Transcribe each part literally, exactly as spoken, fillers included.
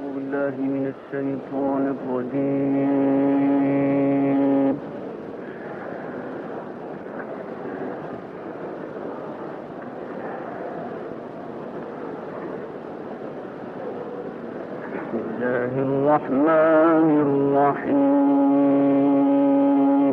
بالله من الشيطان الرجيم. بسم الله الرحمن الرحيم.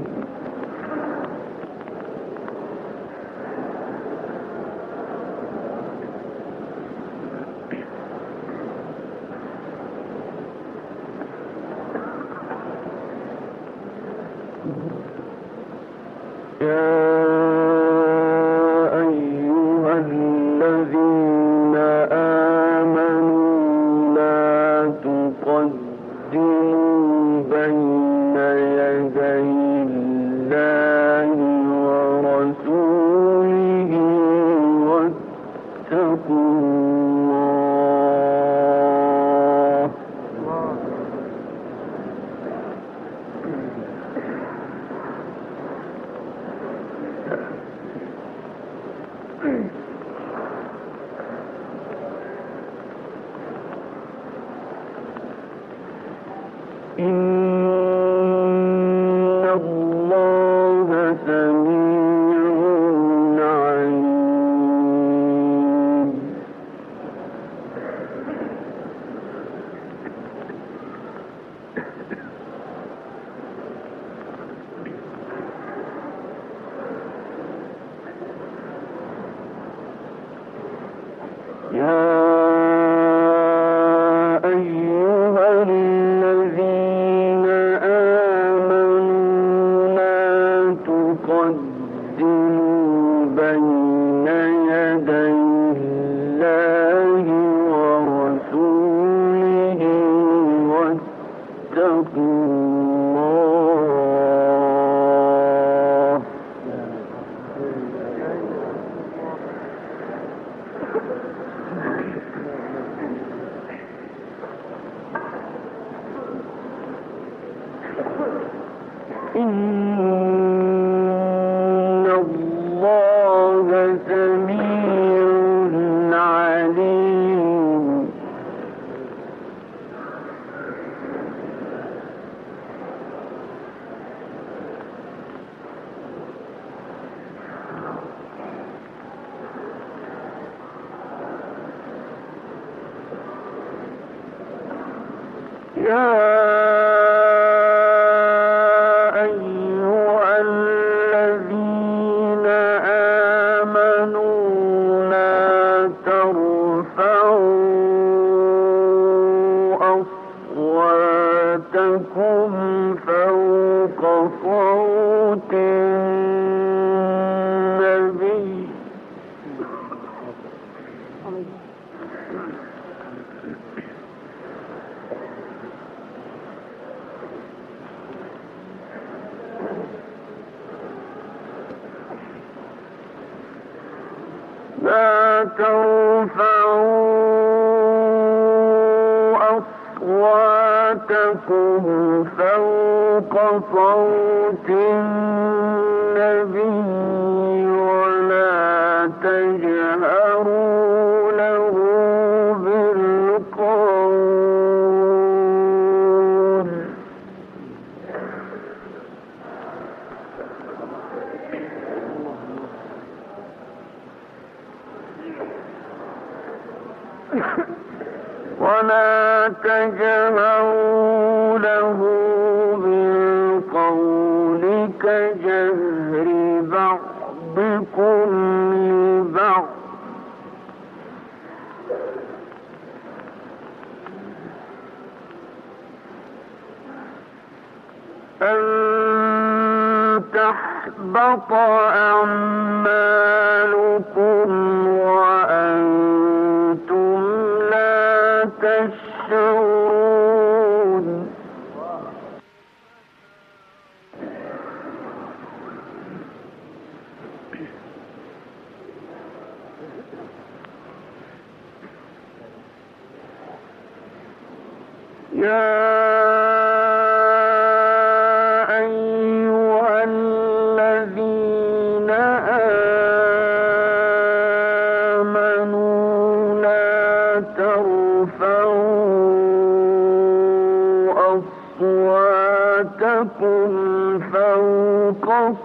لا ترفعوا أصواتكم فوق صوت النبي ولا تجهروا له بالقول ولا تجهروا له بالقول كجهر بعضكم لبعض أن تحبط أعمالكم وأنتم لا تشعرون يا أيها الذين آمنوا لا ترفعوا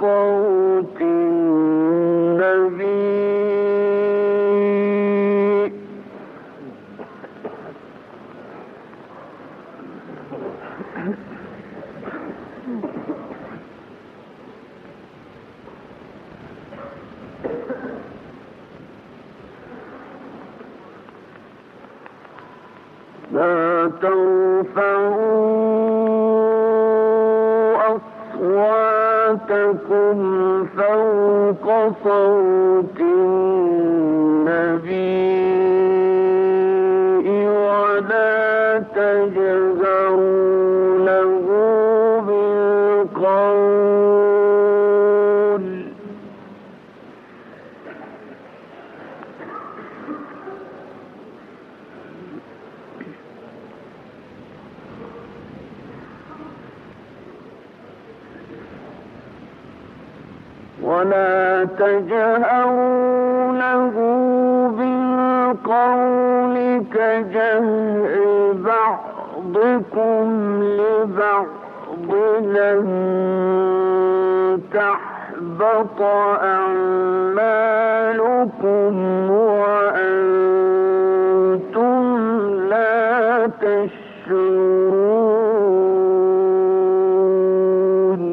صوت النبي لا ترفعوا أصواتكم فوق صوت النبي ولا تجهروا له بالقول ولا تجهروا له بالقول كجهر بعضكم لبعض أن تحبط أعمالكم وأنتم لا تشعرون.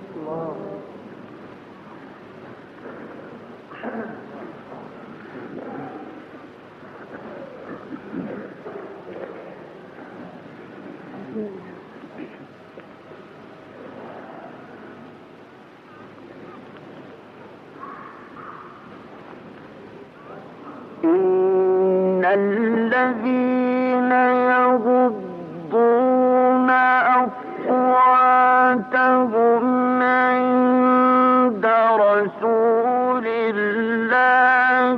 إن الذين يغضون أصواتهم عند رسول الله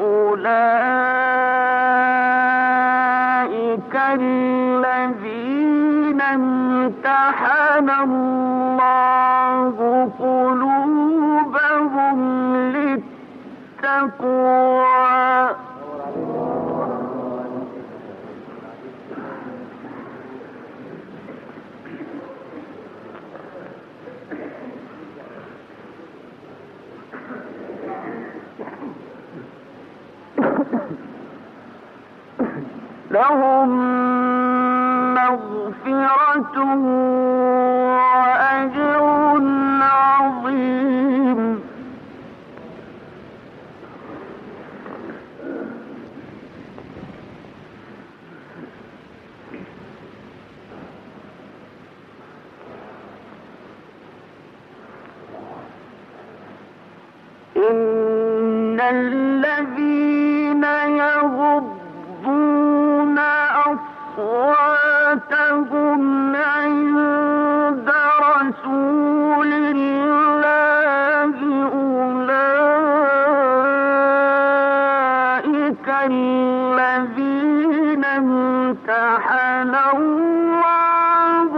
أولئك الذين امتحن الله قلوبهم للتقوى لهم مغفرة وأجر عظيم. إن الذين يغضون أصواتهم عند رسول الله أولئك الذين امتحن الله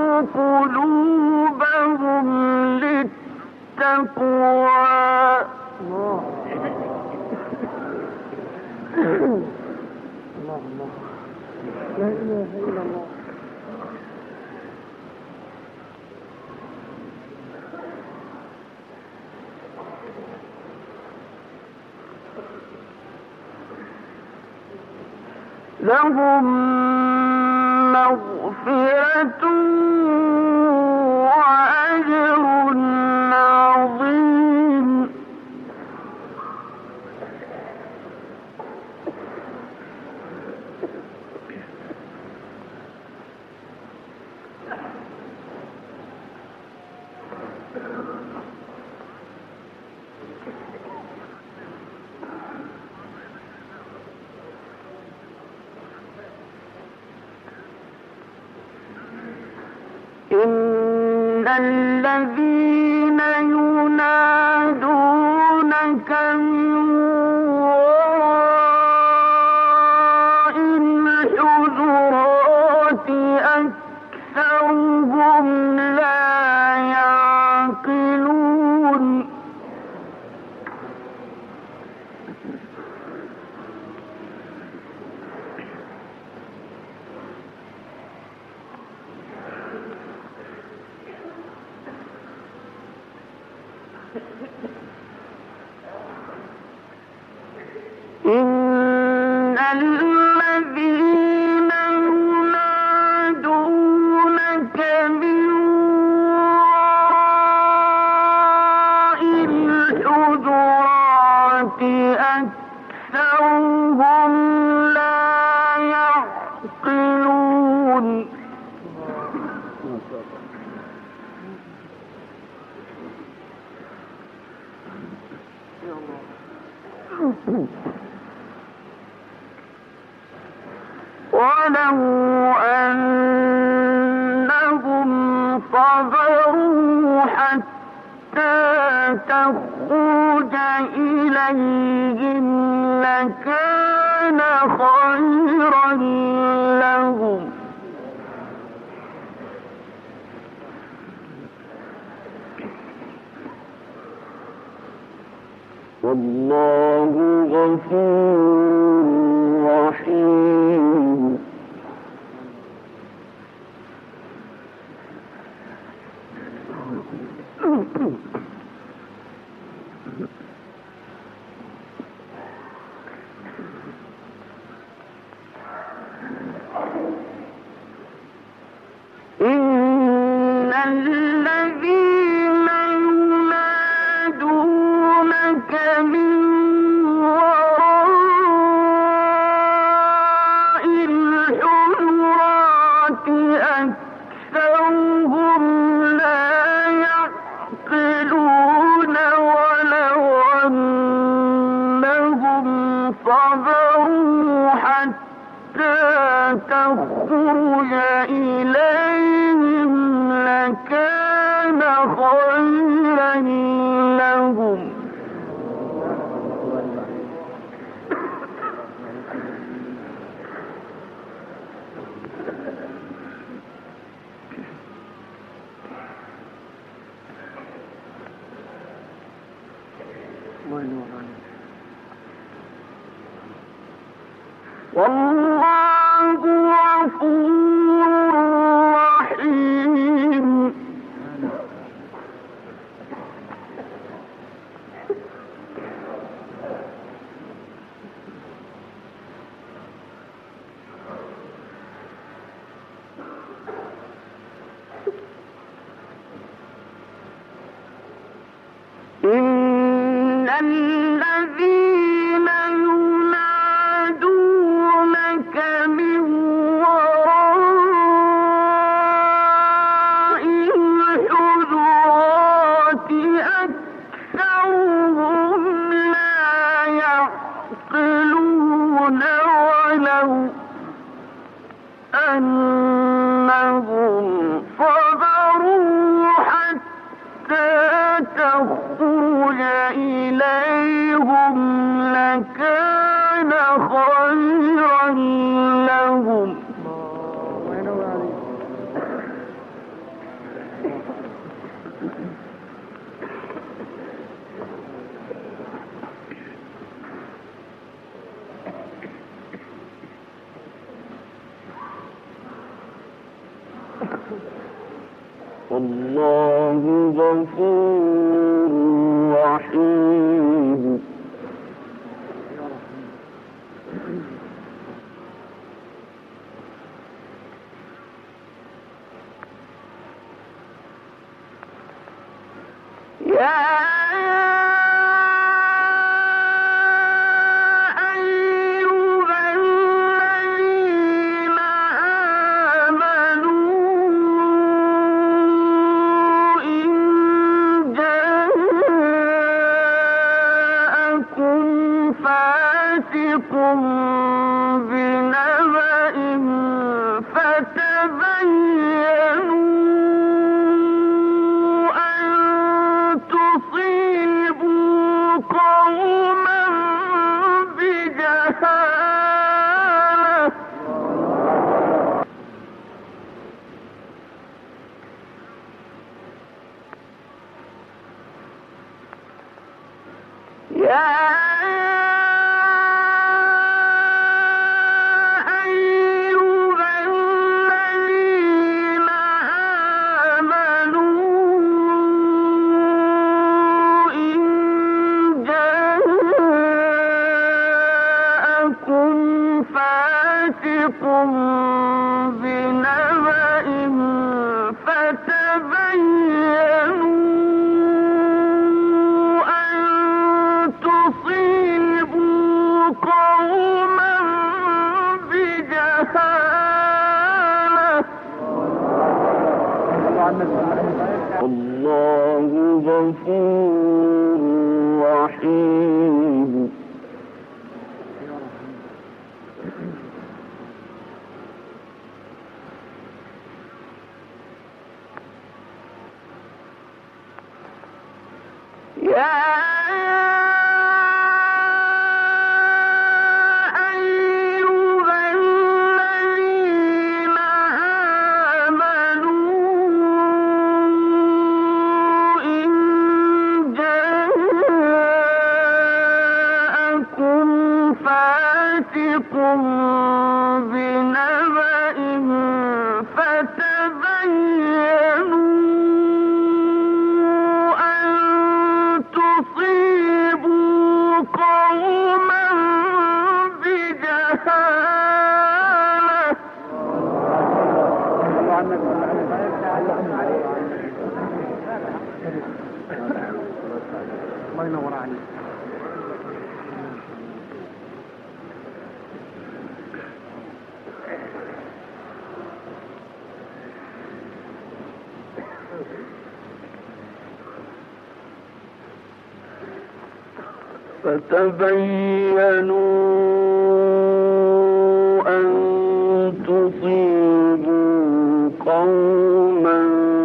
قلوبهم للتقوى. الله الله لا إله إلا الله. لهم مغفرة وأجر عظيم. إن الذين ينادونك من وراء الحجرات أكثرهم لا يعقلون. ولو أنهم صبروا حتى تخرج إليهم لكان خيرا لهم. والله غفور رحيم. إن الذين ينادونك من وراء الحجرات أكثرهم لا يعقلون ولو أنهم صبروا حتى تخرج إليهم لكان خيرا لهم. والله غفور رحيم. إن الذين ينادونك من وراء الحجرات أكثرهم لا يعقلون ولو أنهم صبروا حتى تخرج إليهم لكان خيرا لهم. والله غفور رحيم. يا الله غفور رحيم. فتبينوا أن تصيبوا قوما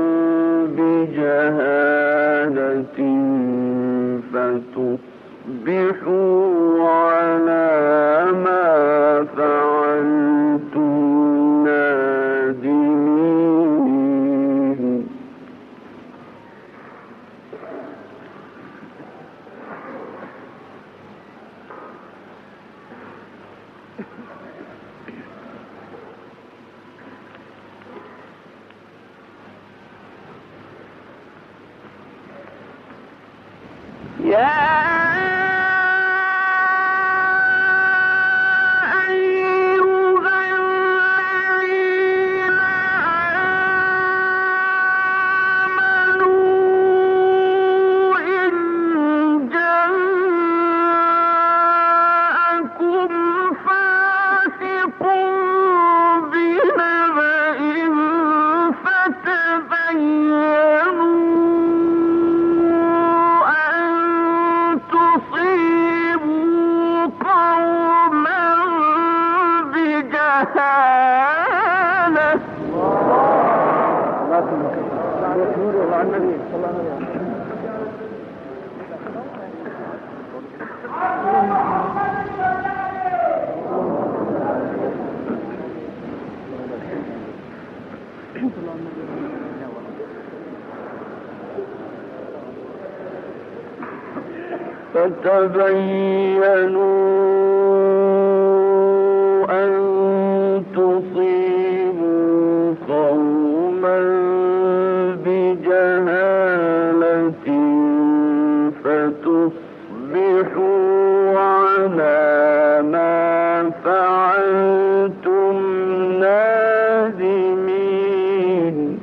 بجهالة فتصبحوا على ما فعلتم نادمين. يا فتبينوا أن تصيبوا قوما بجهالة فتصبحوا على ما فعلتم نادمين.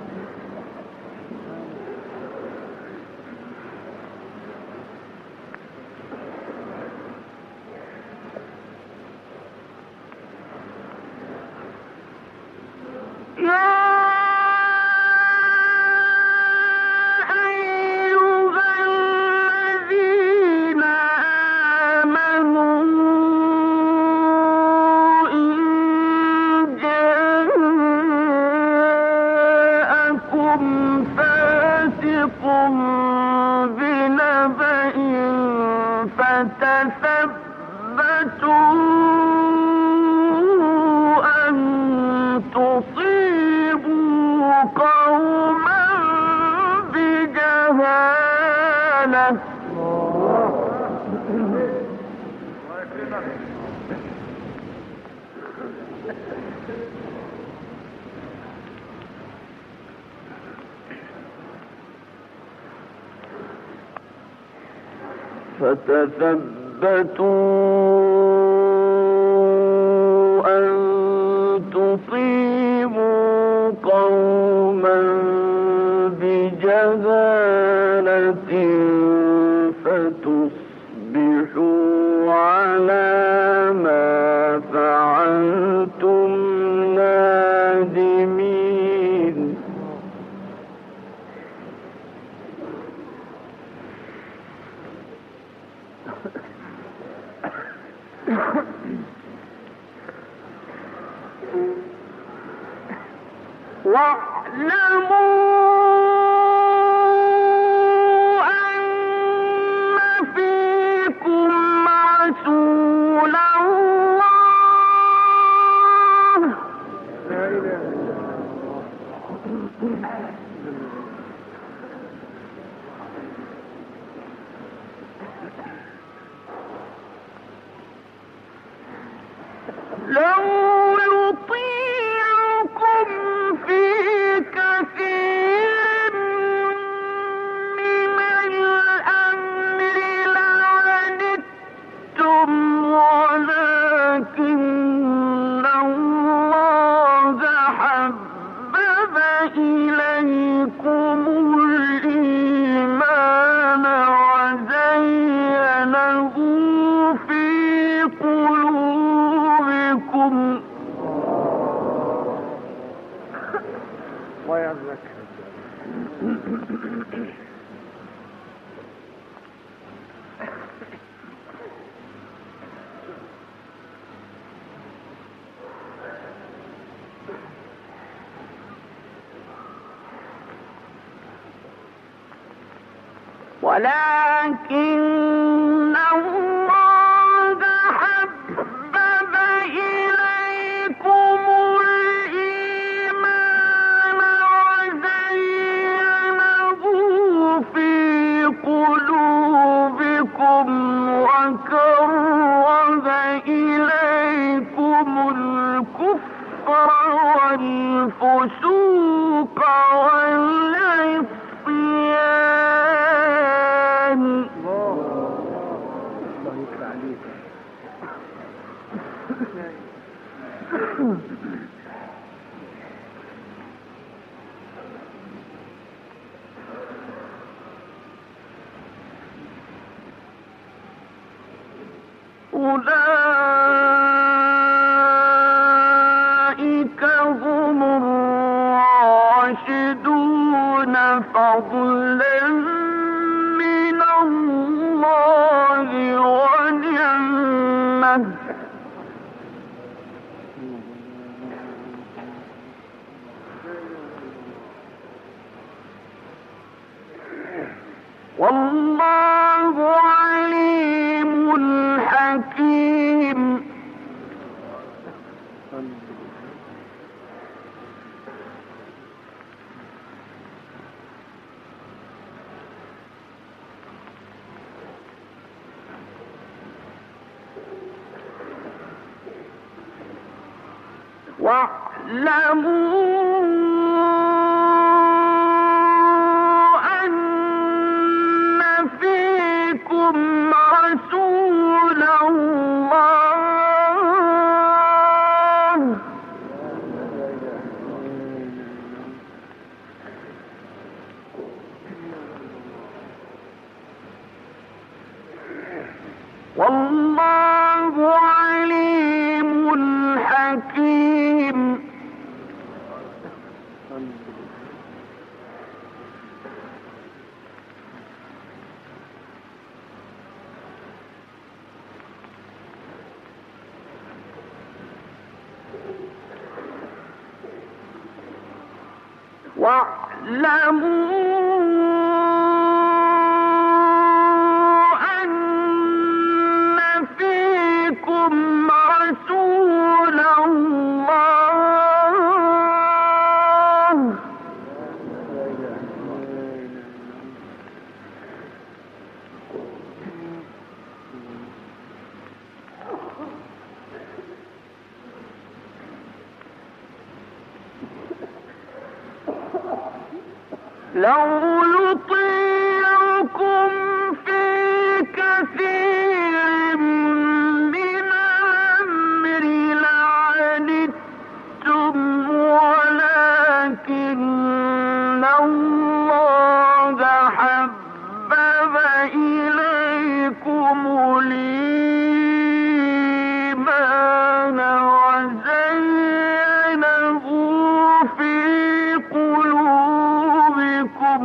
فتثبتوا أن تصيبوا قوما بجهالة فتصبحوا على ما فعلتم نادمين. واعلموا أن فيكم رسول الله لو يطيعكم في كثير من الأمر لعنتم ولكن الله حبب إليكم الإيمان وزينه في قلوبكم ولكن الله حبب إليكم الإيمان وزينه في قلوبكم وكره إليكم الكفر والفسوق والعصيان أولئك هم الراشدون فضلا من الله ونعمة والله عليم حكيم واعلموا أن فيكم رسول الله والله عليم حكيم واعلموا أن فيكم رسول الله لو يطيعكم في كثير من الأمر لعنتم ولكن الله حبب إليكم الإيمان وزينه في قلوبكم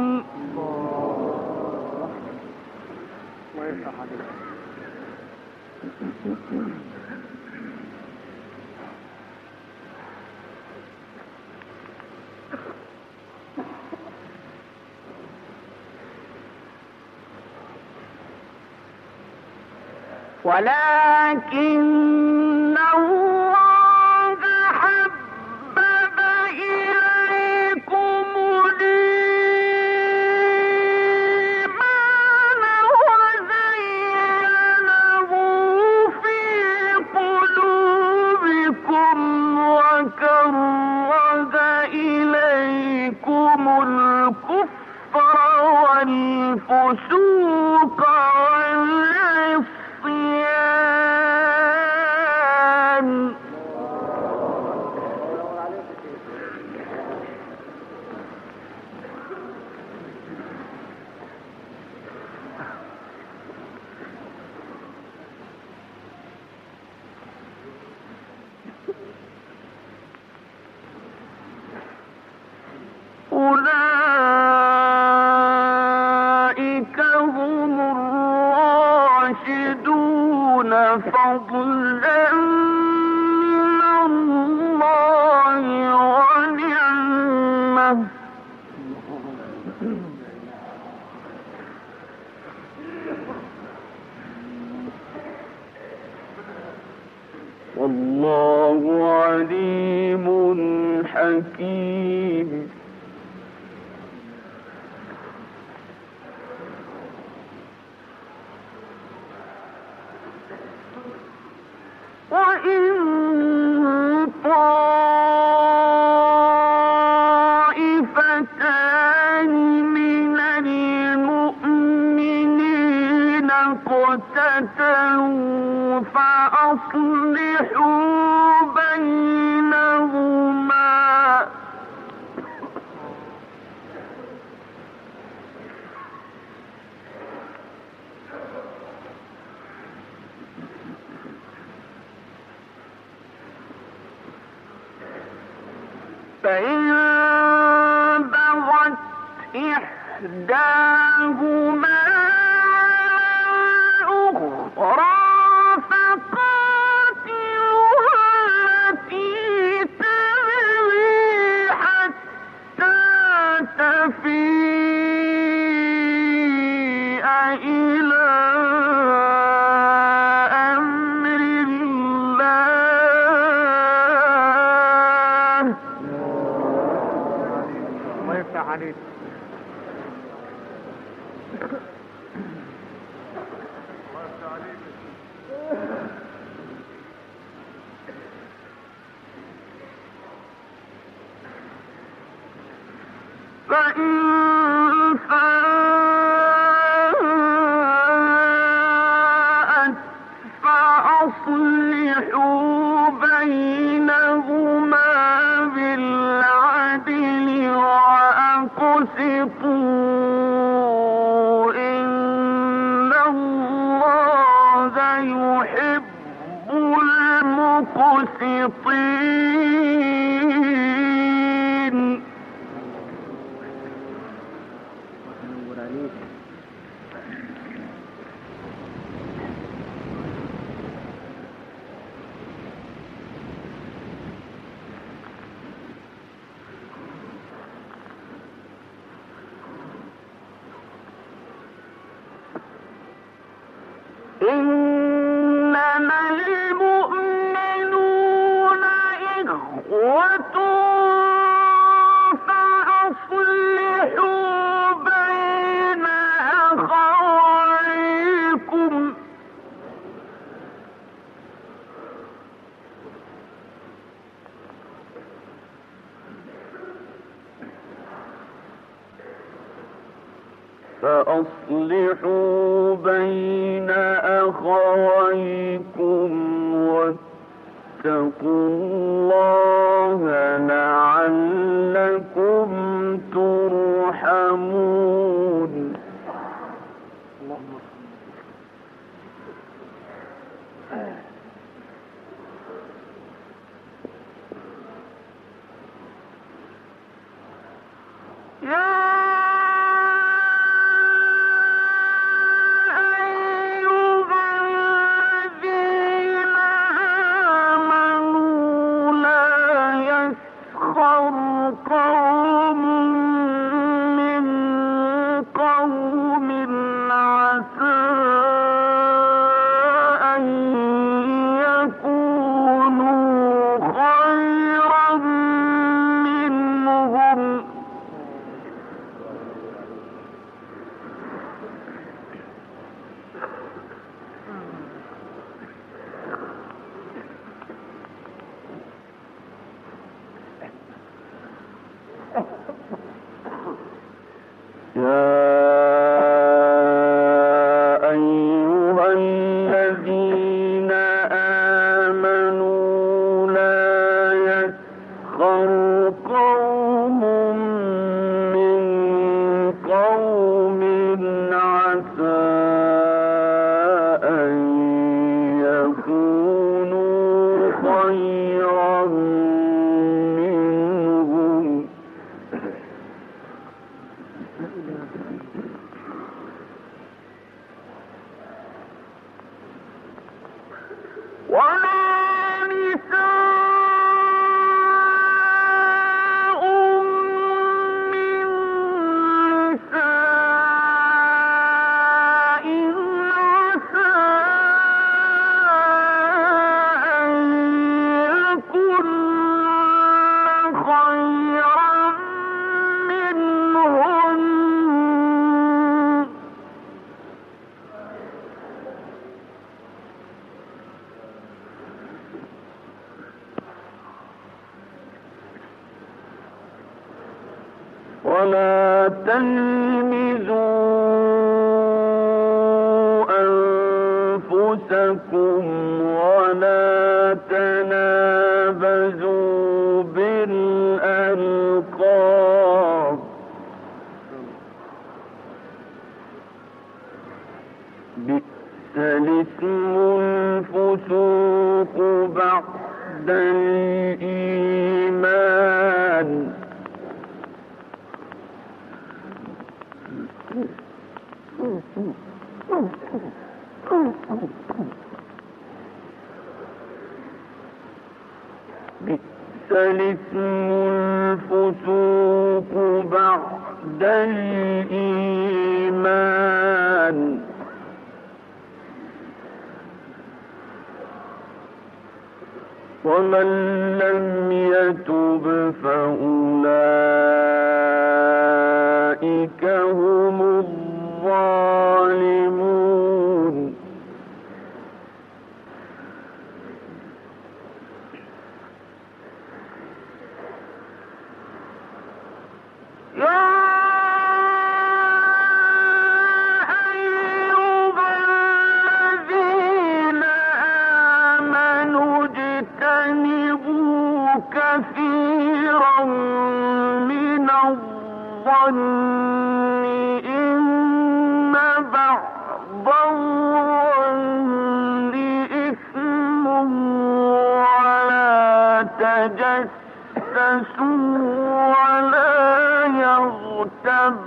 ولكن الله حبب إليكم الإيمان وزينه في قلوبكم فضلا من الله ونعمة والله عليم حكيم. وإن طائفتان من المؤمنين اقتتلوا فأصلحوا بينهما فإن بغت إحداهما الأخرى فقاتلوها التي تبغي حتى تفيء إلى أمر الله. الله يفتح عليك. فإن فاءت فأصلحوا بينهما بالعدل وأقسطوا إن الله يحب المقسطين. إنما المؤمنون إخوة فأصلحوا بين أخويكم. فأصلحوا بين أخويكم واتقوا الله لعلكم ترحمون. يا قوم من قوم عسى أن يكونوا خيرا منهم يا أيها الذين آمنوا لا يسخر قوم من قوم عسى أن يكونوا خيرا منهم ولا تلمزوا أنفسكم ولا تنابزوا بالألقاب بئس الاسم الفسوق بعد الإيمان بئس الاسم الفسوق بعد الإيمان ومن لم يتب فأولئك هم الظالمون كثيرا من الظن إن بعض الظن إثم ولا تجسسوا ولا يغتب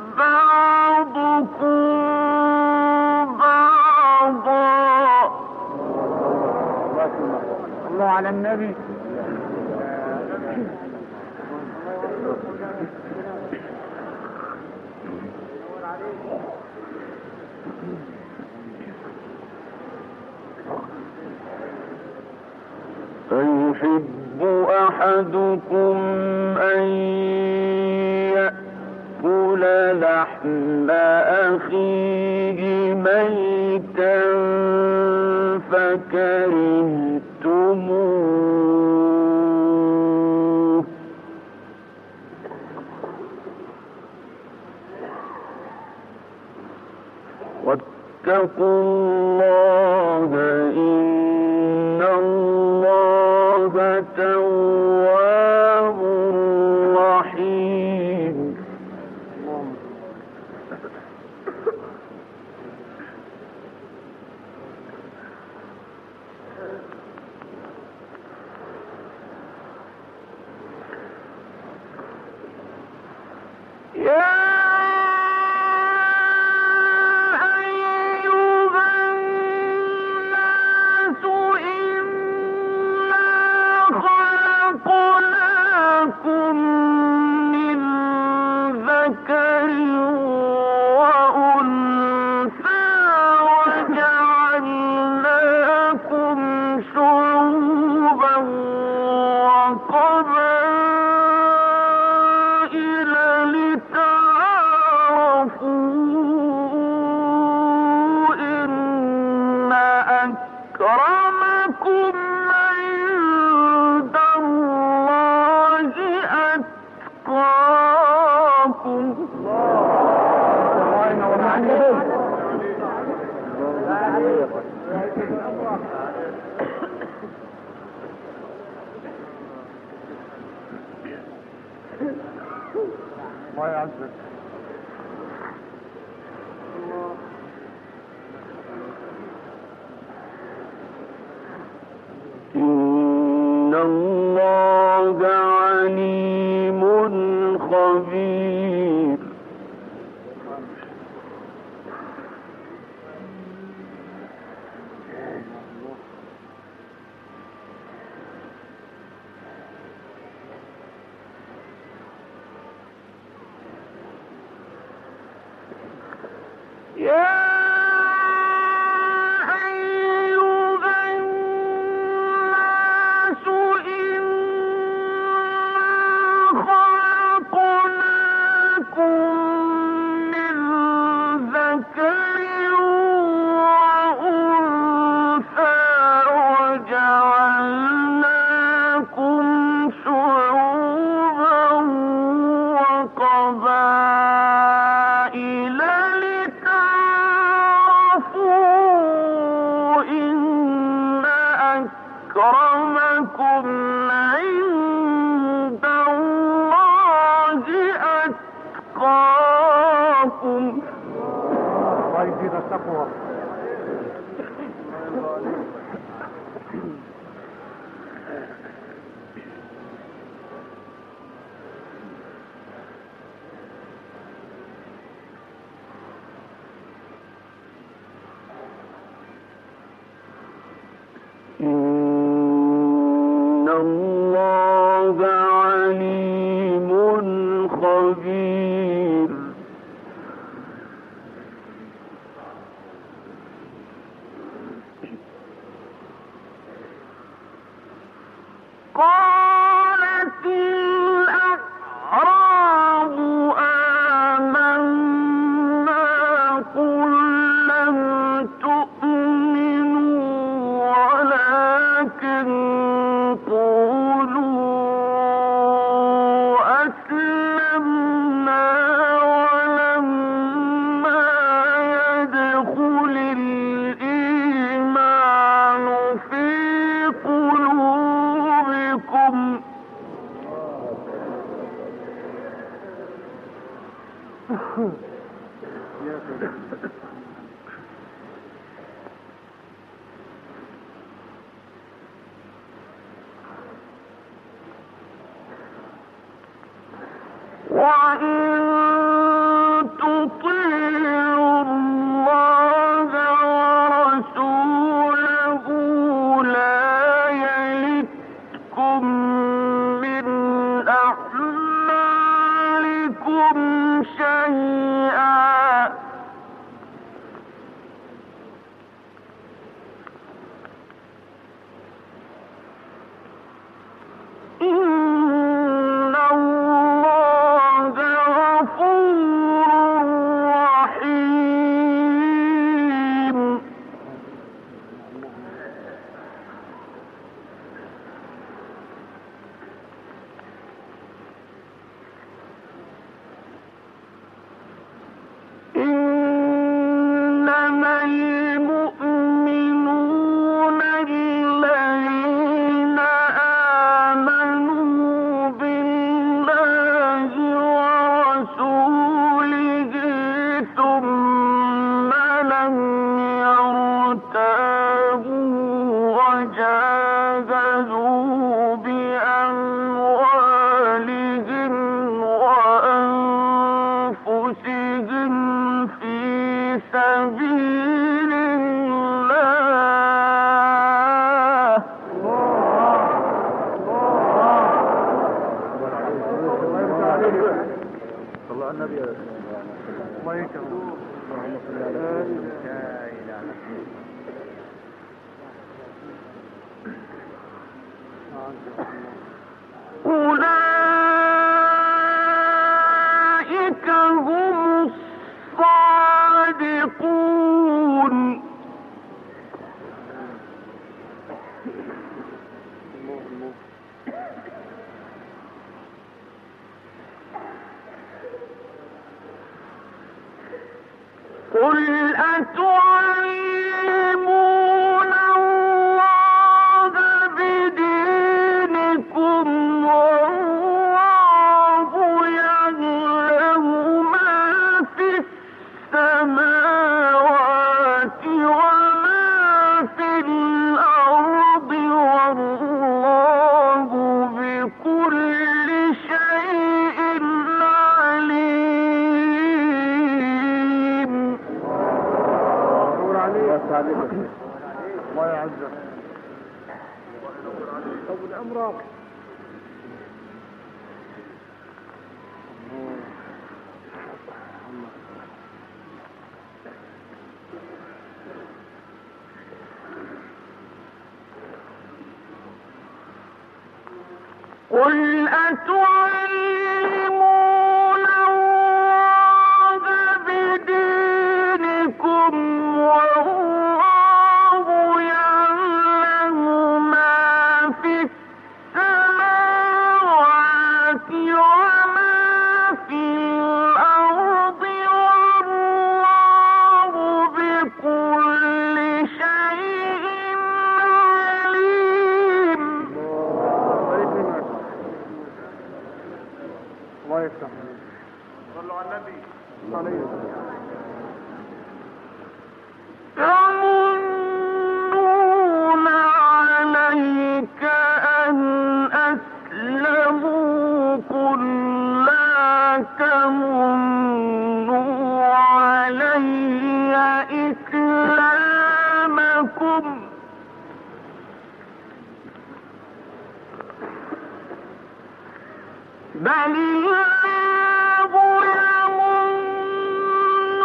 بعضكم بعضا. الله على النبي. أيحب أحدكم أن يأكل لحم أخيه ميتا فكرهتموه واتقوا الله إن الله تواب رحيم. إن الله عليم خبير. أكرمكم عند الله أتقاكم. الله يزيد التقوى. إن الله عليم خبير. قالت الأعراب آمنا قل لم تؤمنوا ولكن قولوا أسلمنا ولما يدخل الإيمان في قلوبكم وإن تطيعوا الله ورسوله لا يلتكم من أعمالكم شيئا إن الله غفور رحيم. إنما المؤمنون الذين آمنوا بالله ورسوله ثم لم يرتابوا وجاهدوا بأموالهم وأنفسهم في سبيل الله صلى على النبي. الله يكرمك. اللهم صل على أولئك هم الصادقون. قل أتعلمون الله بدينكم والله يعلم ما في السماوات وما في الأرض والله بكل شيء عليم. الله يعزك. طول عمرك. قل أتعلمون الله بدينكم والله يعلم ما في السماوات وما في الأرض والله بكل شيء عليم. صلوا على النبي عليه يمنون عليك أن أسلموا قل لا تمنوا علي إسلامكم بل الله يمن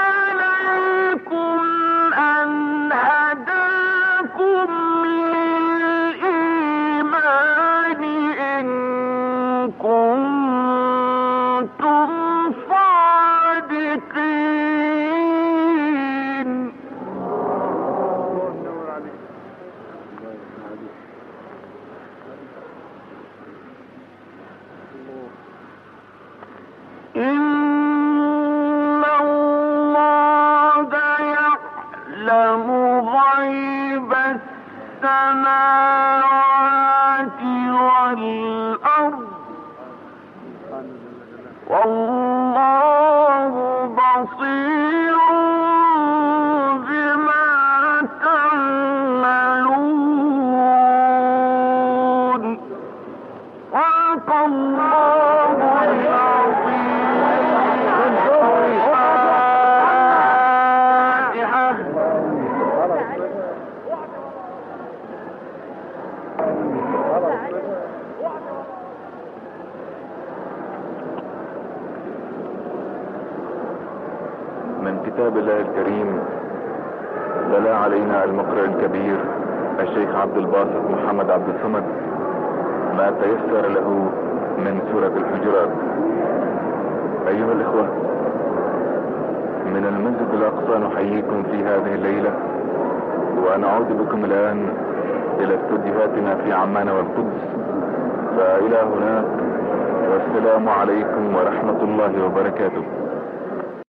عليكم أن هداكم للإيمان إن كنتم صادقين. إن الله يعلم غيب السماوات والأرض والله بصير بما تعملون. صدق الله العظيم. من كتاب الله الكريم تلا علينا المقرئ الكبير الشيخ عبد الباسط محمد عبد الصمد ما تيسر له من سورة الحجرات. أيها الإخوة، من المسجد الأقصى نحييكم في هذه الليلة، ونعود بكم الآن إلى استوديوهاتنا في عمان والقدس، فإلى هناك والسلام عليكم ورحمة الله وبركاته.